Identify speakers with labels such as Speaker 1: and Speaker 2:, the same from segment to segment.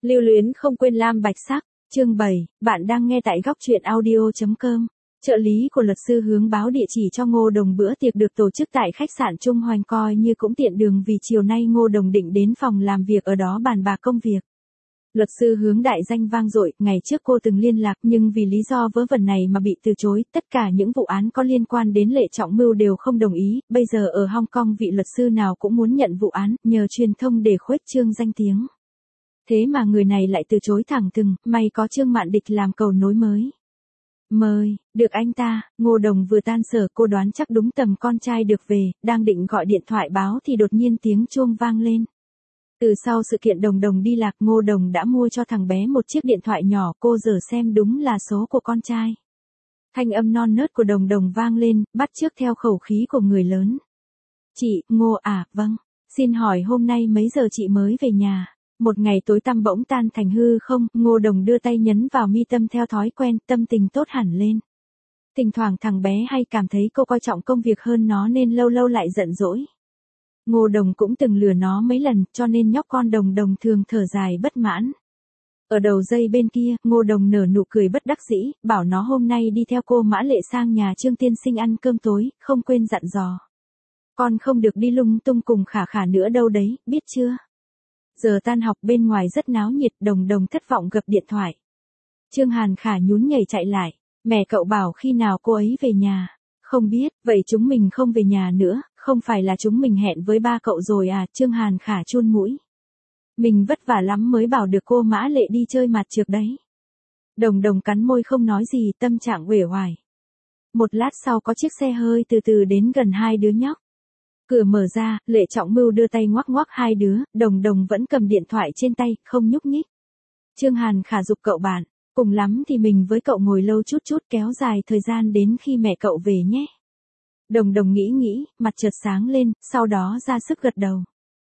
Speaker 1: Lưu luyến không quên lam bạch sắc, chương 7, bạn đang nghe tại góc truyện audio.com. Trợ lý của luật sư hướng báo địa chỉ cho Ngô Đồng bữa tiệc được tổ chức tại khách sạn Trung Hoành coi như cũng tiện đường vì chiều nay Ngô Đồng định đến phòng làm việc ở đó bàn bạc công việc. Luật sư hướng đại danh vang dội, ngày trước cô từng liên lạc nhưng vì lý do vớ vẩn này mà bị từ chối, tất cả những vụ án có liên quan đến Lệ Trọng Mưu đều không đồng ý, bây giờ ở Hong Kong vị luật sư nào cũng muốn nhận vụ án, nhờ truyền thông để khuếch trương danh tiếng. Thế mà người này lại từ chối thẳng thừng, may có Trương Mạn Địch làm cầu nối mới. Mời, được anh ta, Ngô Đồng vừa tan sở cô đoán chắc đúng tầm con trai được về, đang định gọi điện thoại báo thì đột nhiên tiếng chuông vang lên. Từ sau sự kiện Đồng Đồng đi lạc Ngô Đồng đã mua cho thằng bé một chiếc điện thoại nhỏ cô giờ xem đúng là số của con trai. Thanh âm non nớt của Đồng Đồng vang lên, bắt chước theo khẩu khí của người lớn. Chị, Ngô à, vâng, xin hỏi hôm nay mấy giờ chị mới về nhà? Một ngày tối tăm bỗng tan thành hư không, Ngô Đồng đưa tay nhấn vào mi tâm theo thói quen, tâm tình tốt hẳn lên. Thỉnh thoảng thằng bé hay cảm thấy cô coi trọng công việc hơn nó nên lâu lâu lại giận dỗi. Ngô Đồng cũng từng lừa nó mấy lần, cho nên nhóc con Đồng Đồng thường thở dài bất mãn. Ở đầu dây bên kia, Ngô Đồng nở nụ cười bất đắc dĩ, bảo nó hôm nay đi theo cô Mã Lệ sang nhà Trương tiên sinh ăn cơm tối, không quên dặn dò. Con không được đi lung tung cùng Khả Khả nữa đâu đấy, biết chưa? Giờ tan học bên ngoài rất náo nhiệt, Đồng Đồng thất vọng gập điện thoại. Trương Hàn Khả nhún nhảy chạy lại, mẹ cậu bảo khi nào cô ấy về nhà. Không biết, vậy chúng mình không về nhà nữa, không phải là chúng mình hẹn với ba cậu rồi à, Trương Hàn Khả chun mũi. Mình vất vả lắm mới bảo được cô Mã Lệ đi chơi mặt trược đấy. Đồng Đồng cắn môi không nói gì, tâm trạng uể oải. Một lát sau có chiếc xe hơi từ từ đến gần hai đứa nhóc. Cửa mở ra, Lệ Trọng Mưu đưa tay ngoắc ngoắc hai đứa, Đồng Đồng vẫn cầm điện thoại trên tay, không nhúc nhích. Trương Hàn Khả giục cậu bạn, cùng lắm thì mình với cậu ngồi lâu chút chút kéo dài thời gian đến khi mẹ cậu về nhé. Đồng Đồng nghĩ, mặt chợt sáng lên, sau đó ra sức gật đầu.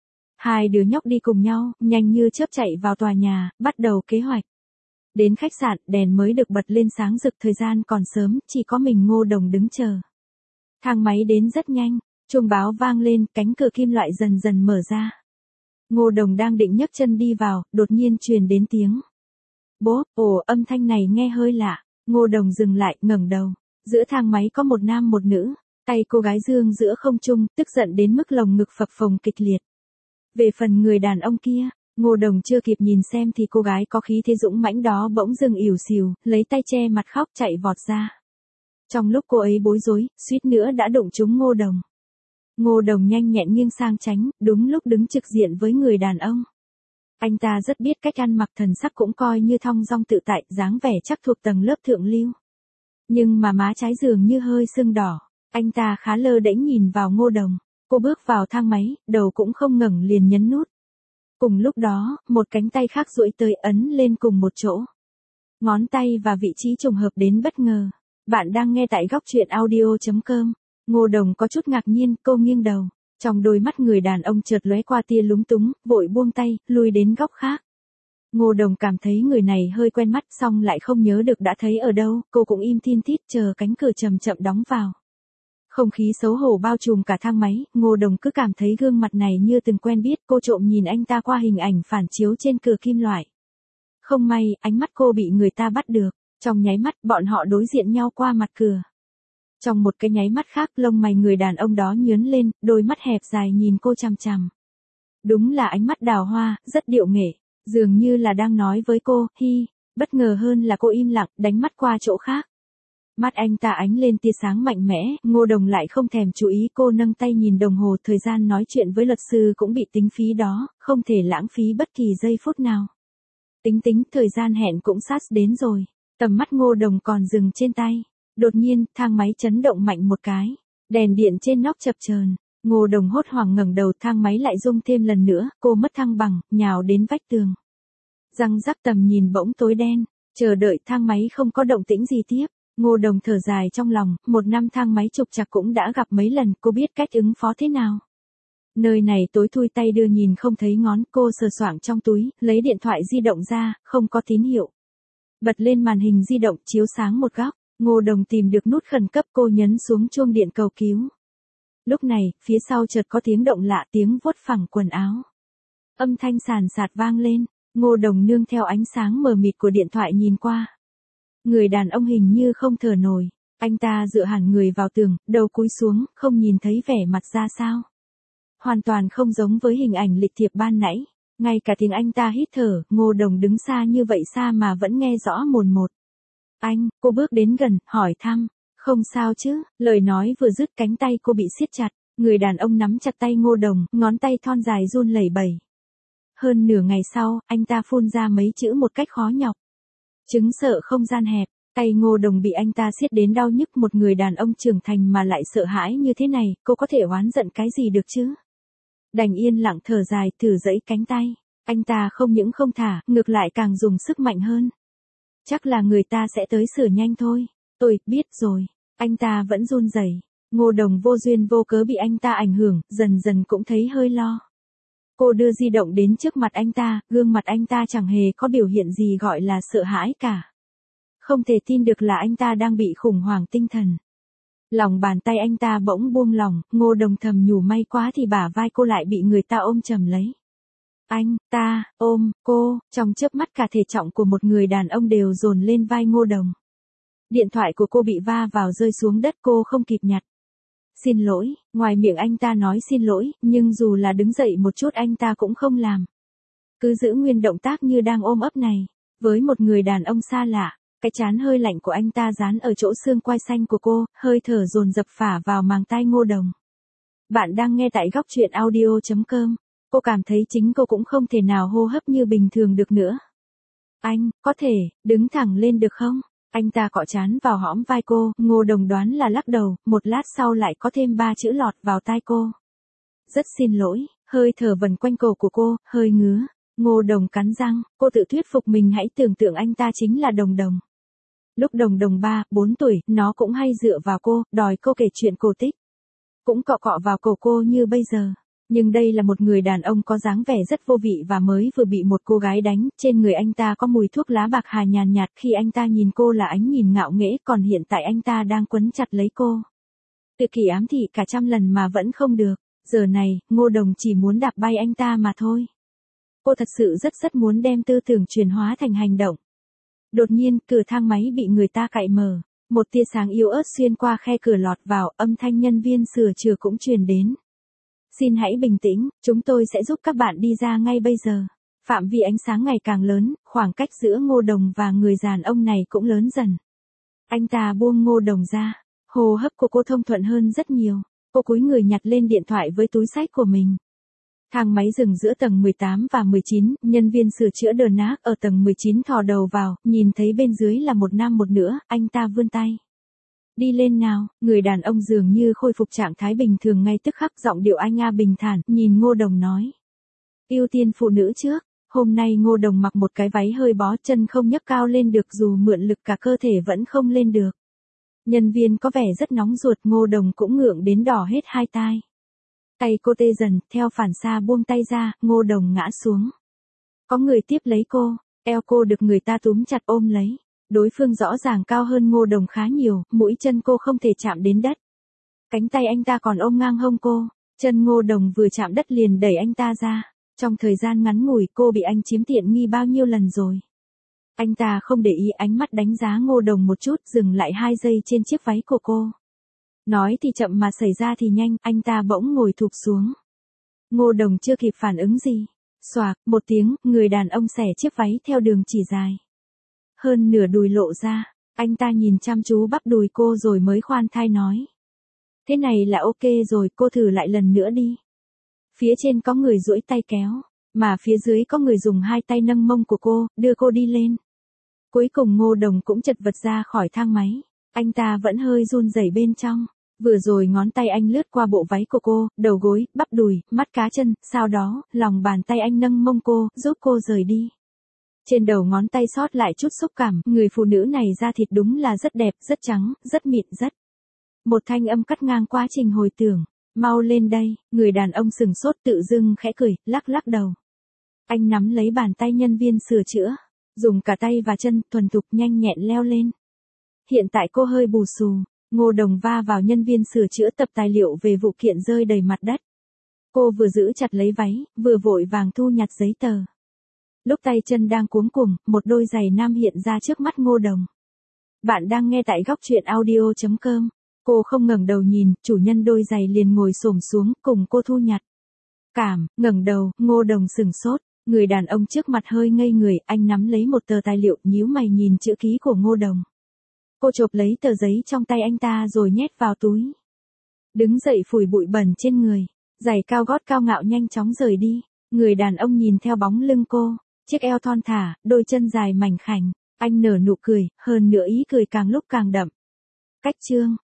Speaker 1: Hai đứa nhóc đi cùng nhau, nhanh như chớp chạy vào tòa nhà, bắt đầu kế hoạch. Đến khách sạn, đèn mới được bật lên sáng rực, thời gian còn sớm, chỉ có mình Ngô Đồng đứng chờ. Thang máy đến rất nhanh. Chuông báo vang lên, cánh cửa kim loại dần dần mở ra. Ngô Đồng đang định nhấc chân đi vào, đột nhiên truyền đến tiếng. Bốp, âm thanh này nghe hơi lạ. Ngô Đồng dừng lại, ngẩng đầu. Giữa thang máy có một nam một nữ, tay cô gái dương giữa không trung, tức giận đến mức lồng ngực phập phồng kịch liệt. Về phần người đàn ông kia, Ngô Đồng chưa kịp nhìn xem thì cô gái có khí thế dũng mãnh đó bỗng dừng ỉu xìu, lấy tay che mặt khóc chạy vọt ra. Trong lúc cô ấy bối rối, suýt nữa đã đụng trúng Ngô Đồng. Ngô Đồng nhanh nhẹn nghiêng sang tránh, đúng lúc đứng trực diện với người đàn ông. Anh ta rất biết cách ăn mặc, thần sắc cũng coi như thong dong tự tại, dáng vẻ chắc thuộc tầng lớp thượng lưu. Nhưng mà má trái dường như hơi sưng đỏ, anh ta khá lơ đễnh nhìn vào Ngô Đồng. Cô bước vào thang máy, đầu cũng không ngẩng liền nhấn nút. Cùng lúc đó, một cánh tay khác duỗi tới ấn lên cùng một chỗ. Ngón tay và vị trí trùng hợp đến bất ngờ. Bạn đang nghe tại góc truyện audio.com. Ngô Đồng có chút ngạc nhiên, cô nghiêng đầu. Trong đôi mắt người đàn ông chợt lóe qua tia lúng túng, vội buông tay, lui đến góc khác. Ngô Đồng cảm thấy người này hơi quen mắt, xong lại không nhớ được đã thấy ở đâu, cô cũng im thin thít chờ cánh cửa chậm chậm đóng vào. Không khí xấu hổ bao trùm cả thang máy, Ngô Đồng cứ cảm thấy gương mặt này như từng quen biết, cô trộm nhìn anh ta qua hình ảnh phản chiếu trên cửa kim loại. Không may, ánh mắt cô bị người ta bắt được, trong nháy mắt bọn họ đối diện nhau qua mặt cửa. Trong một cái nháy mắt khác, lông mày người đàn ông đó nhướng lên, đôi mắt hẹp dài nhìn cô chằm chằm. Đúng là ánh mắt đào hoa, rất điệu nghệ, dường như là đang nói với cô, hi, bất ngờ hơn là cô im lặng, đánh mắt qua chỗ khác. Mắt anh ta ánh lên tia sáng mạnh mẽ, Ngô Đồng lại không thèm chú ý, cô nâng tay nhìn đồng hồ, thời gian nói chuyện với luật sư cũng bị tính phí đó, không thể lãng phí bất kỳ giây phút nào. Tính, thời gian hẹn cũng sát đến rồi, tầm mắt Ngô Đồng còn dừng trên tay. Đột nhiên, thang máy chấn động mạnh một cái, đèn điện trên nóc chập chờn. Ngô Đồng hốt hoảng ngẩng đầu, thang máy lại rung thêm lần nữa, cô mất thăng bằng, nhào đến vách tường. Răng rắc, tầm nhìn bỗng tối đen, chờ đợi thang máy không có động tĩnh gì tiếp. Ngô Đồng thở dài trong lòng, một năm thang máy trục trặc cũng đã gặp mấy lần, cô biết cách ứng phó thế nào. Nơi này tối thui, tay đưa nhìn không thấy ngón, cô sờ soạng trong túi, lấy điện thoại di động ra, không có tín hiệu. Bật lên màn hình di động, chiếu sáng một góc. Ngô Đồng tìm được nút khẩn cấp, cô nhấn xuống chuông điện cầu cứu. Lúc này, phía sau chợt có tiếng động lạ, tiếng vuốt phẳng quần áo. Âm thanh sàn sạt vang lên, Ngô Đồng nương theo ánh sáng mờ mịt của điện thoại nhìn qua. Người đàn ông hình như không thở nổi, anh ta dựa hẳn người vào tường, đầu cúi xuống, không nhìn thấy vẻ mặt ra sao. Hoàn toàn không giống với hình ảnh lịch thiệp ban nãy, ngay cả tiếng anh ta hít thở, Ngô Đồng đứng xa như vậy xa mà vẫn nghe rõ mồn một. Anh, cô bước đến gần, hỏi thăm, không sao chứ, lời nói vừa dứt cánh tay cô bị siết chặt, người đàn ông nắm chặt tay Ngô Đồng, ngón tay thon dài run lẩy bẩy. Hơn nửa ngày sau, anh ta phun ra mấy chữ một cách khó nhọc. Chứng sợ không gian hẹp, tay Ngô Đồng bị anh ta siết đến đau nhức, một người đàn ông trưởng thành mà lại sợ hãi như thế này, cô có thể oán giận cái gì được chứ? Đành yên lặng thở dài, thử giãy cánh tay. Anh ta không những không thả, ngược lại càng dùng sức mạnh hơn. Chắc là người ta sẽ tới sửa nhanh thôi. Tôi biết rồi. Anh ta vẫn run rẩy. Ngô Đồng vô duyên vô cớ bị anh ta ảnh hưởng, dần dần cũng thấy hơi lo. Cô đưa di động đến trước mặt anh ta, gương mặt anh ta chẳng hề có biểu hiện gì gọi là sợ hãi cả. Không thể tin được là anh ta đang bị khủng hoảng tinh thần. Lòng bàn tay anh ta bỗng buông lỏng, Ngô Đồng thầm nhủ may quá thì bả vai cô lại bị người ta ôm chầm lấy. Anh ta ôm cô, trong chớp mắt cả thể trọng của một người đàn ông đều dồn lên vai Ngô Đồng. Điện thoại của cô bị va vào rơi xuống đất, cô không kịp nhặt. Xin lỗi, ngoài miệng anh ta nói xin lỗi, nhưng dù là đứng dậy một chút anh ta cũng không làm. Cứ giữ nguyên động tác như đang ôm ấp này, với một người đàn ông xa lạ. Cái trán hơi lạnh của anh ta dán ở chỗ xương quai xanh của cô, hơi thở dồn dập phả vào màng tai Ngô Đồng. Bạn đang nghe tại góc truyện audio.com. Cô cảm thấy chính cô cũng không thể nào hô hấp như bình thường được nữa. Anh, có thể, đứng thẳng lên được không? Anh ta cọ trán vào hõm vai cô, Ngô Đồng đoán là lắc đầu, một lát sau lại có thêm 3 chữ lọt vào tai cô. Rất xin lỗi, hơi thở vần quanh cổ của cô, hơi ngứa. Ngô Đồng cắn răng, cô tự thuyết phục mình hãy tưởng tượng anh ta chính là Đồng Đồng. Lúc Đồng Đồng 3-4 tuổi, nó cũng hay dựa vào cô, đòi cô kể chuyện cổ tích. Cũng cọ cọ vào cổ cô như bây giờ. Nhưng đây là một người đàn ông có dáng vẻ rất vô vị và mới vừa bị một cô gái đánh, trên người anh ta có mùi thuốc lá bạc hà nhàn nhạt, khi anh ta nhìn cô là ánh nhìn ngạo nghễ, còn hiện tại anh ta đang quấn chặt lấy cô. Tự kỷ ám thị cả trăm lần mà vẫn không được, giờ này, Ngô Đồng chỉ muốn đạp bay anh ta mà thôi. Cô thật sự rất muốn đem tư tưởng chuyển hóa thành hành động. Đột nhiên, cửa thang máy bị người ta cạy mở. Một tia sáng yếu ớt xuyên qua khe cửa lọt vào, âm thanh nhân viên sửa chữa cũng truyền đến. Xin hãy bình tĩnh, chúng tôi sẽ giúp các bạn đi ra ngay bây giờ. Phạm vi ánh sáng ngày càng lớn, khoảng cách giữa Ngô Đồng và người đàn ông này cũng lớn dần. Anh ta buông Ngô Đồng ra. Hô hấp của cô thông thuận hơn rất nhiều. Cô cúi người nhặt lên điện thoại với túi xách của mình. Thang máy dừng giữa tầng 18 và 19, nhân viên sửa chữa đờ nát ở tầng 19 thò đầu vào, nhìn thấy bên dưới là một nam một nữ, anh ta vươn tay. Đi lên nào, người đàn ông dường như khôi phục trạng thái bình thường ngay tức khắc, giọng điệu anh bình thản, nhìn Ngô Đồng nói. Ưu tiên phụ nữ trước, hôm nay Ngô Đồng mặc một cái váy hơi bó, chân không nhấc cao lên được, dù mượn lực cả cơ thể vẫn không lên được. Nhân viên có vẻ rất nóng ruột, Ngô Đồng cũng ngượng đến đỏ hết hai tai. Tay cô tê dần, theo phản xạ buông tay ra, Ngô Đồng ngã xuống. Có người tiếp lấy cô, eo cô được người ta túm chặt ôm lấy. Đối phương rõ ràng cao hơn Ngô Đồng khá nhiều, mũi chân cô không thể chạm đến đất. Cánh tay anh ta còn ôm ngang hông cô, chân Ngô Đồng vừa chạm đất liền đẩy anh ta ra. Trong thời gian ngắn ngủi cô bị anh chiếm tiện nghi bao nhiêu lần rồi. Anh ta không để ý, ánh mắt đánh giá Ngô Đồng một chút, dừng lại 2 giây trên chiếc váy của cô. Nói thì chậm mà xảy ra thì nhanh, anh ta bỗng ngồi thụp xuống. Ngô Đồng chưa kịp phản ứng gì. Xoạc, một tiếng, người đàn ông xẻ chiếc váy theo đường chỉ dài. Hơn nửa đùi lộ ra, anh ta nhìn chăm chú bắp đùi cô rồi mới khoan thai nói. Thế này là ok rồi, cô thử lại lần nữa đi. Phía trên có người duỗi tay kéo, mà phía dưới có người dùng 2 tay nâng mông của cô, đưa cô đi lên. Cuối cùng Ngô Đồng cũng chật vật ra khỏi thang máy, anh ta vẫn hơi run rẩy bên trong. Vừa rồi ngón tay anh lướt qua bộ váy của cô, đầu gối, bắp đùi, mắt cá chân, sau đó, lòng bàn tay anh nâng mông cô, giúp cô rời đi. Trên đầu ngón tay sót lại chút xúc cảm, người phụ nữ này da thịt đúng là rất đẹp, rất trắng, rất mịn, rất. Một thanh âm cắt ngang quá trình hồi tưởng. Mau lên đây, người đàn ông sừng sốt tự dưng khẽ cười, lắc lắc đầu. Anh nắm lấy bàn tay nhân viên sửa chữa, dùng cả tay và chân, thuần thục nhanh nhẹn leo lên. Hiện tại cô hơi bù xù, Ngô Đồng va vào nhân viên sửa chữa tập tài liệu về vụ kiện rơi đầy mặt đất. Cô vừa giữ chặt lấy váy, vừa vội vàng thu nhặt giấy tờ. Lúc tay chân đang cuống cuồng, một đôi giày nam hiện ra trước mắt Ngô Đồng. Bạn đang nghe tại góc truyện audio.com. Cô không ngẩng đầu nhìn, chủ nhân đôi giày liền ngồi xổm xuống, cùng cô thu nhặt. Ngẩng đầu, Ngô Đồng sửng sốt, người đàn ông trước mặt hơi ngây người, anh nắm lấy một tờ tài liệu, nhíu mày nhìn chữ ký của Ngô Đồng. Cô chộp lấy tờ giấy trong tay anh ta rồi nhét vào túi. Đứng dậy phủi bụi bẩn trên người, giày cao gót cao ngạo nhanh chóng rời đi. Người đàn ông nhìn theo bóng lưng cô, chiếc eo thon thả, đôi chân dài mảnh khảnh, anh nở nụ cười, hơn nữa ý cười càng lúc càng đậm. Cách chương